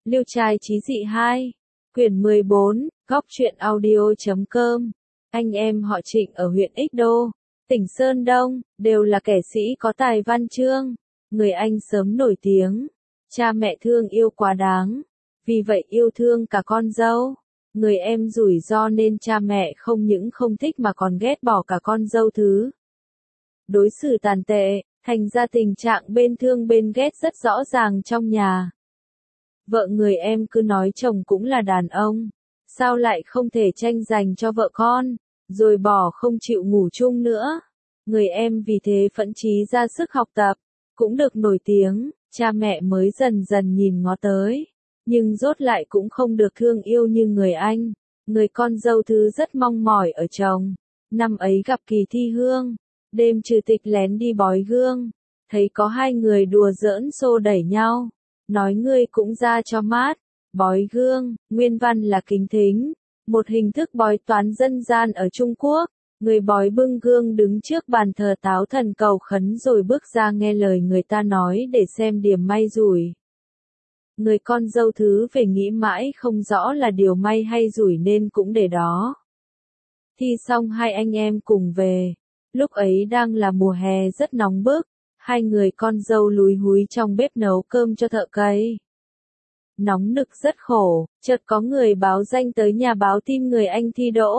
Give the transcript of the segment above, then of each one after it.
Liêu trai chí dị 2, quyển 14, góc truyện audio.com. Anh em họ Trịnh ở huyện Ích Đô, tỉnh Sơn Đông, đều là kẻ sĩ có tài văn chương. Người anh sớm nổi tiếng, cha mẹ thương yêu quá đáng, vì vậy yêu thương cả con dâu. Người em rủi ro nên cha mẹ không những không thích mà còn ghét bỏ cả con dâu thứ. Đối xử tàn tệ, thành ra tình trạng bên thương bên ghét rất rõ ràng trong nhà. Vợ người em cứ nói chồng cũng là đàn ông, sao lại không thể tranh giành cho vợ con, rồi bỏ không chịu ngủ chung nữa. Người em vì thế phẫn chí ra sức học tập, cũng được nổi tiếng, cha mẹ mới dần dần nhìn ngó tới, nhưng rốt lại cũng không được thương yêu như người anh. Người con dâu thứ rất mong mỏi ở chồng. Năm ấy gặp kỳ thi hương, đêm trừ tịch lén đi bói gương, thấy có hai người đùa giỡn xô đẩy nhau, nói ngươi cũng ra cho mát. Bói gương, nguyên văn là kính thính, một hình thức bói toán dân gian ở Trung Quốc. Người bói bưng gương đứng trước bàn thờ táo thần cầu khấn rồi bước ra nghe lời người ta nói để xem điểm may rủi. Người con dâu thứ về nghĩ mãi không rõ là điều may hay rủi nên cũng để đó. Thi xong hai anh em cùng về. Lúc ấy đang là mùa hè rất nóng bức, hai người con dâu lúi húi trong bếp nấu cơm cho thợ cày. Nóng nực rất khổ, chợt có người báo danh tới nhà báo tin người anh thi đỗ.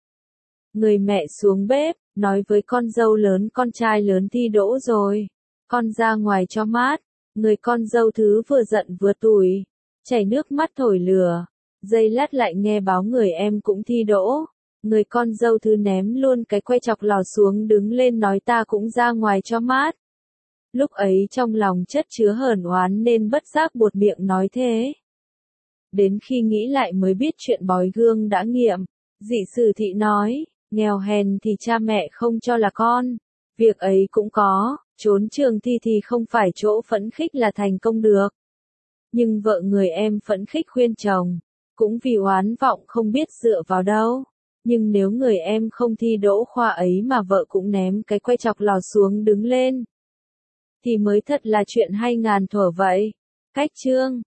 Người mẹ xuống bếp, nói với con dâu lớn con trai lớn thi đỗ rồi, con ra ngoài cho mát. Người con dâu thứ vừa giận vừa tủi, chảy nước mắt thổi lửa. Giây lát lại nghe báo người em cũng thi đỗ. Người con dâu thứ ném luôn cái que chọc lò xuống đứng lên nói ta cũng ra ngoài cho mát. Lúc ấy trong lòng chất chứa hờn oán nên bất giác buột miệng nói thế. Đến khi nghĩ lại mới biết chuyện bói gương đã nghiệm. Dị sử thị nói, nghèo hèn thì cha mẹ không cho là con. Việc ấy cũng có, trốn trường thi thì không phải chỗ phẫn khích là thành công được. Nhưng vợ người em phẫn khích khuyên chồng, cũng vì oán vọng không biết dựa vào đâu. Nhưng nếu người em không thi đỗ khoa ấy mà vợ cũng ném cái que chọc lò xuống đứng lên, thì mới thật là chuyện hay ngàn thuở vậy. Cách chương